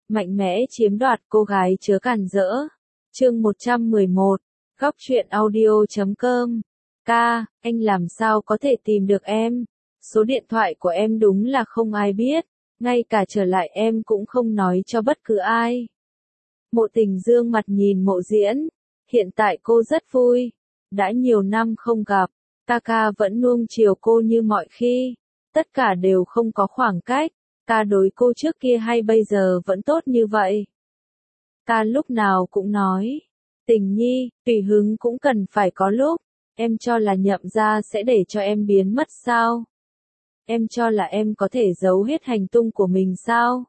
mạnh mẽ chiếm đoạt cô gái chớ cản rỡ. Chương 111, góc truyện audio.com. Ca, anh làm sao có thể tìm được em? Số điện thoại của em đúng là không ai biết, ngay cả trở lại em cũng không nói cho bất cứ ai. Mộ Tình dương mặt nhìn Mộ Diễn, hiện tại cô rất vui, đã nhiều năm không gặp, ca vẫn nuông chiều cô như mọi khi, tất cả đều không có khoảng cách, ca đối cô trước kia hay bây giờ vẫn tốt như vậy. Ca lúc nào cũng nói, Tình nhi, tùy hứng cũng cần phải có lúc, em cho là Nhậm gia sẽ để cho em biến mất sao? Em cho là em có thể giấu hết hành tung của mình sao?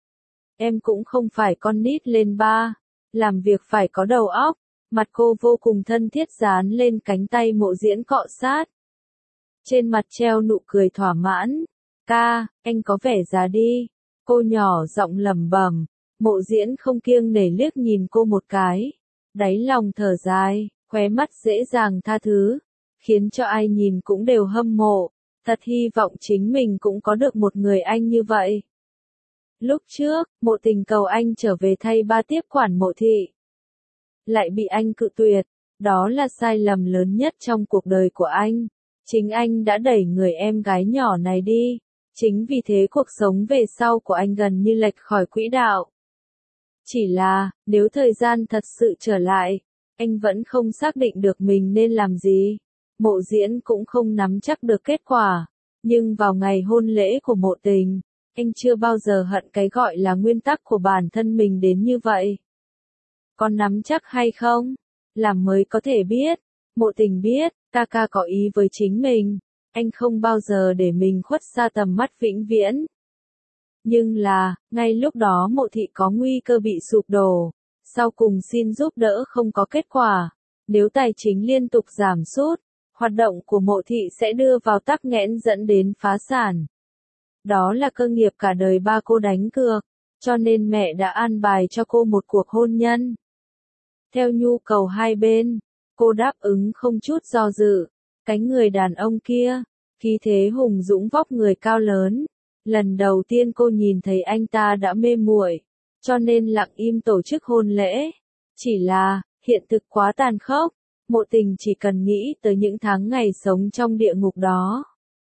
Em cũng không phải con nít lên ba, làm việc phải có đầu óc. Mặt cô vô cùng thân thiết dán lên cánh tay Mộ Diễn cọ sát. Trên mặt treo nụ cười thỏa mãn. Ca, anh có vẻ già đi. Cô nhỏ giọng lẩm bẩm. Mộ Diễn không kiêng nể liếc nhìn cô một cái. Đáy lòng thở dài, khóe mắt dễ dàng tha thứ. Khiến cho ai nhìn cũng đều hâm mộ. Thật hy vọng chính mình cũng có được một người anh như vậy. Lúc trước, Mộ Tình cầu anh trở về thay ba tiếp quản Mộ thị. Lại bị anh cự tuyệt, đó là sai lầm lớn nhất trong cuộc đời của anh. Chính anh đã đẩy người em gái nhỏ này đi, chính vì thế cuộc sống về sau của anh gần như lệch khỏi quỹ đạo. Chỉ là, nếu thời gian thật sự trở lại, anh vẫn không xác định được mình nên làm gì. Mộ Diễn cũng không nắm chắc được kết quả, nhưng vào ngày hôn lễ của Mộ Tình, anh chưa bao giờ hận cái gọi là nguyên tắc của bản thân mình đến như vậy. Con nắm chắc hay không? Làm mới có thể biết. Mộ Tình biết, ca có ý với chính mình. Anh không bao giờ để mình khuất xa tầm mắt vĩnh viễn. Nhưng là, ngay lúc đó Mộ thị có nguy cơ bị sụp đổ. Sau cùng xin giúp đỡ không có kết quả. Nếu tài chính liên tục giảm sút, hoạt động của Mộ thị sẽ đưa vào tắc nghẽn dẫn đến phá sản. Đó là cơ nghiệp cả đời ba cô đánh cược, cho nên mẹ đã an bài cho cô một cuộc hôn nhân. Theo nhu cầu hai bên, cô đáp ứng không chút do dự. Cái người đàn ông kia, khí thế hùng dũng vóc người cao lớn. Lần đầu tiên cô nhìn thấy anh ta đã mê muội, cho nên lặng im tổ chức hôn lễ. Chỉ là, hiện thực quá tàn khốc, Mộ Tình chỉ cần nghĩ tới những tháng ngày sống trong địa ngục đó.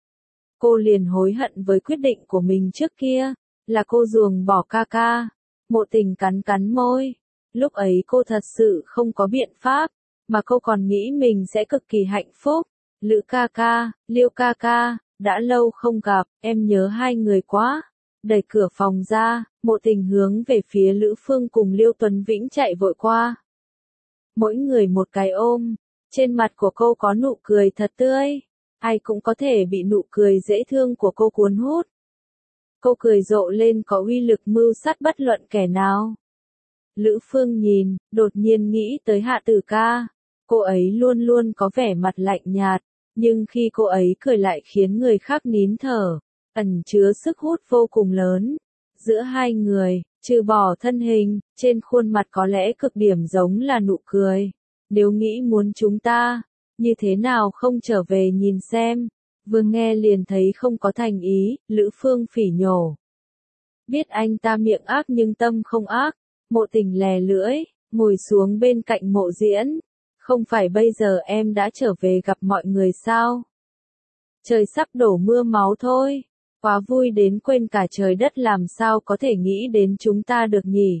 Cô liền hối hận với quyết định của mình trước kia, là cô ruồng bỏ ca. Mộ Tình cắn cắn môi. Lúc ấy cô thật sự không có biện pháp, mà cô còn nghĩ mình sẽ cực kỳ hạnh phúc. Lữ ca, Liêu ca, đã lâu không gặp, em nhớ hai người quá. Đẩy cửa phòng ra, Mộ Tình hướng về phía Lữ Phương cùng Liêu Tuấn Vĩnh chạy vội qua. Mỗi người một cái ôm, trên mặt của cô có nụ cười thật tươi, ai cũng có thể bị nụ cười dễ thương của cô cuốn hút. Cô cười rộ lên có uy lực mưu sát bất luận kẻ nào. Lữ Phương nhìn, đột nhiên nghĩ tới Hạ Tử ca. Cô ấy luôn luôn có vẻ mặt lạnh nhạt, nhưng khi cô ấy cười lại khiến người khác nín thở, ẩn chứa sức hút vô cùng lớn. Giữa hai người, trừ bỏ thân hình, trên khuôn mặt có lẽ cực điểm giống là nụ cười. Nếu nghĩ muốn chúng ta, như thế nào không trở về nhìn xem. Vừa nghe liền thấy không có thành ý, Lữ Phương phỉ nhổ. Biết anh ta miệng ác nhưng tâm không ác. Mộ Tình lè lưỡi, ngồi xuống bên cạnh Mộ Diễn. Không phải bây giờ em đã trở về gặp mọi người sao? Trời sắp đổ mưa máu thôi. Quá vui đến quên cả trời đất, làm sao có thể nghĩ đến chúng ta được nhỉ?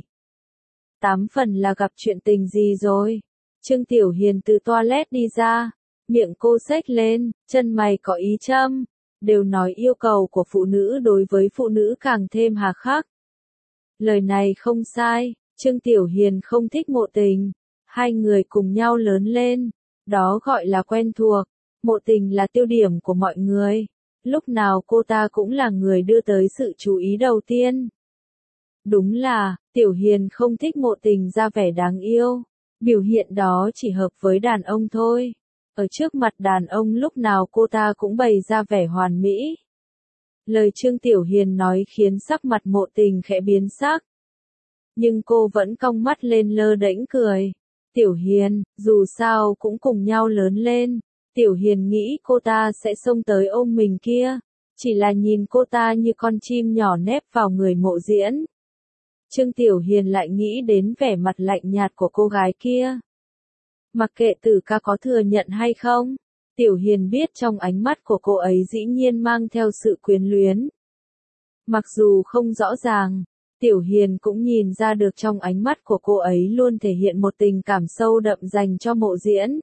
8 phần là gặp chuyện tình gì rồi? Trương Tiểu Hiền từ toilet đi ra. Miệng cô xếch lên, chân mày có ý châm. Đều nói yêu cầu của phụ nữ đối với phụ nữ càng thêm hà khắc. Lời này không sai, Trương Tiểu Hiền không thích Mộ Tình. Hai người cùng nhau lớn lên, đó gọi là quen thuộc. Mộ Tình là tiêu điểm của mọi người. Lúc nào cô ta cũng là người đưa tới sự chú ý đầu tiên. Đúng là, Tiểu Hiền không thích Mộ Tình ra vẻ đáng yêu. Biểu hiện đó chỉ hợp với đàn ông thôi. Ở trước mặt đàn ông lúc nào cô ta cũng bày ra vẻ hoàn mỹ. Lời Trương Tiểu Hiền nói khiến sắc mặt Mộ Tình khẽ biến sắc. Nhưng cô vẫn cong mắt lên lơ đễnh cười. Tiểu Hiền, dù sao cũng cùng nhau lớn lên. Tiểu Hiền nghĩ cô ta sẽ xông tới ôm mình kia. Chỉ là nhìn cô ta như con chim nhỏ nép vào người Mộ Diễn. Trương Tiểu Hiền lại nghĩ đến vẻ mặt lạnh nhạt của cô gái kia. Mặc kệ Tử ca có thừa nhận hay không, Tiểu Hiền biết trong ánh mắt của cô ấy dĩ nhiên mang theo sự quyến luyến. Mặc dù không rõ ràng, Tiểu Hiền cũng nhìn ra được trong ánh mắt của cô ấy luôn thể hiện một tình cảm sâu đậm dành cho Mộ Diễn.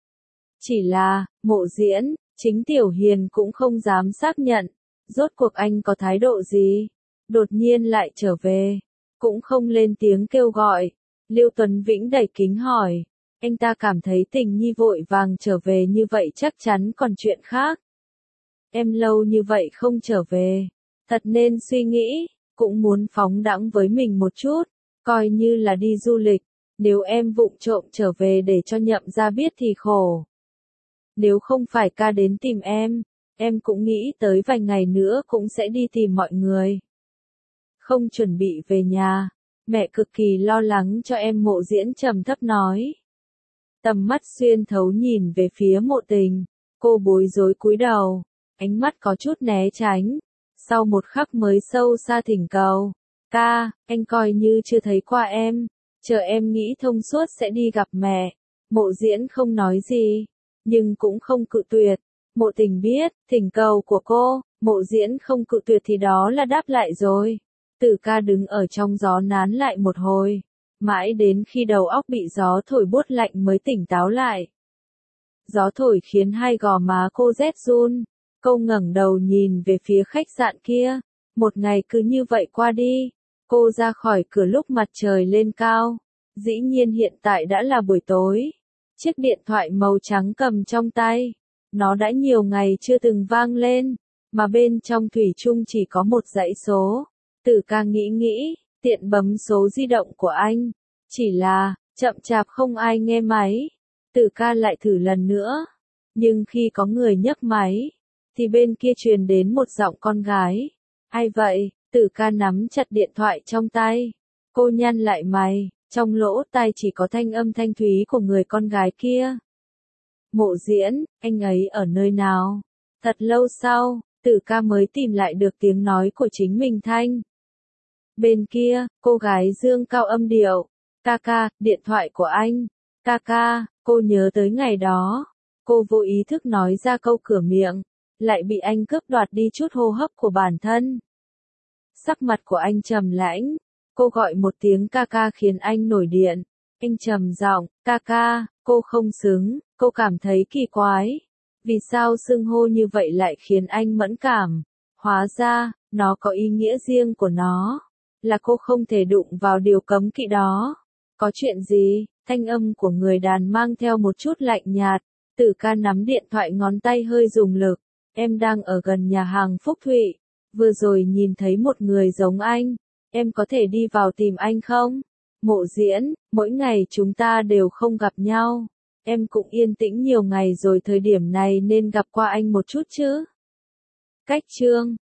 Chỉ là, Mộ Diễn, chính Tiểu Hiền cũng không dám xác nhận, rốt cuộc anh có thái độ gì, đột nhiên lại trở về, cũng không lên tiếng kêu gọi. Lưu Tuấn Vĩnh đẩy kính hỏi, anh ta cảm thấy Tình Nhi vội vàng trở về như vậy chắc chắn còn chuyện khác. Em lâu như vậy không trở về, thật nên suy nghĩ, cũng muốn phóng đãng với mình một chút, coi như là đi du lịch, nếu em vụng trộm trở về để cho Nhậm gia biết thì khổ. Nếu không phải ca đến tìm em cũng nghĩ tới vài ngày nữa cũng sẽ đi tìm mọi người. Không chuẩn bị về nhà, mẹ cực kỳ lo lắng cho em. Mộ Diễn trầm thấp nói. Tầm mắt xuyên thấu nhìn về phía Mộ Tình, cô bối rối cúi đầu, ánh mắt có chút né tránh, sau một khắc mới sâu xa thỉnh cầu. Ca, anh coi như chưa thấy qua em, chờ em nghĩ thông suốt sẽ đi gặp mẹ. Mộ Diễn không nói gì, nhưng cũng không cự tuyệt. Mộ Tình biết, thỉnh cầu của cô, Mộ Diễn không cự tuyệt thì đó là đáp lại rồi. Tử ca đứng ở trong gió nán lại một hồi, mãi đến khi đầu óc bị gió thổi buốt lạnh mới tỉnh táo lại. Gió thổi khiến hai gò má cô rét run, cô ngẩng đầu nhìn về phía khách sạn kia. Một ngày cứ như vậy qua đi, cô ra khỏi cửa lúc mặt trời lên cao. Dĩ nhiên hiện tại đã là buổi tối. Chiếc điện thoại màu trắng cầm trong tay, nó đã nhiều ngày chưa từng vang lên, mà bên trong thủy chung chỉ có một dãy số. Tử ca nghĩ, tiện bấm số di động của anh, chỉ là, chậm chạp không ai nghe máy. Tử ca lại thử lần nữa, nhưng khi có người nhấc máy, thì bên kia truyền đến một giọng con gái. Ai vậy? Tử ca nắm chặt điện thoại trong tay, cô nhăn lại mày, trong lỗ tai chỉ có thanh âm thanh thúy của người con gái kia. Mộ Diễn, anh ấy ở nơi nào? Thật lâu sau, Tử ca mới tìm lại được tiếng nói của chính mình thanh. Bên kia, cô gái dương cao âm điệu. Ca ca, điện thoại của anh. Ca ca, cô nhớ tới ngày đó. Cô vô ý thức nói ra câu cửa miệng, lại bị anh cướp đoạt đi chút hô hấp của bản thân. Sắc mặt của anh trầm lãnh. Cô gọi một tiếng ca ca khiến anh nổi điện. Anh trầm giọng, ca ca, cô không xứng, cô cảm thấy kỳ quái. Vì sao xưng hô như vậy lại khiến anh mẫn cảm? Hóa ra, nó có ý nghĩa riêng của nó. Là cô không thể đụng vào điều cấm kỵ đó. Có chuyện gì? Thanh âm của người đàn mang theo một chút lạnh nhạt. Tử ca nắm điện thoại ngón tay hơi dùng lực. Em đang ở gần nhà hàng Phúc Thụy. Vừa rồi nhìn thấy một người giống anh. Em có thể đi vào tìm anh không? Mộ Diễn, mỗi ngày chúng ta đều không gặp nhau. Em cũng yên tĩnh nhiều ngày rồi, thời điểm này nên gặp qua anh một chút chứ. Cách chương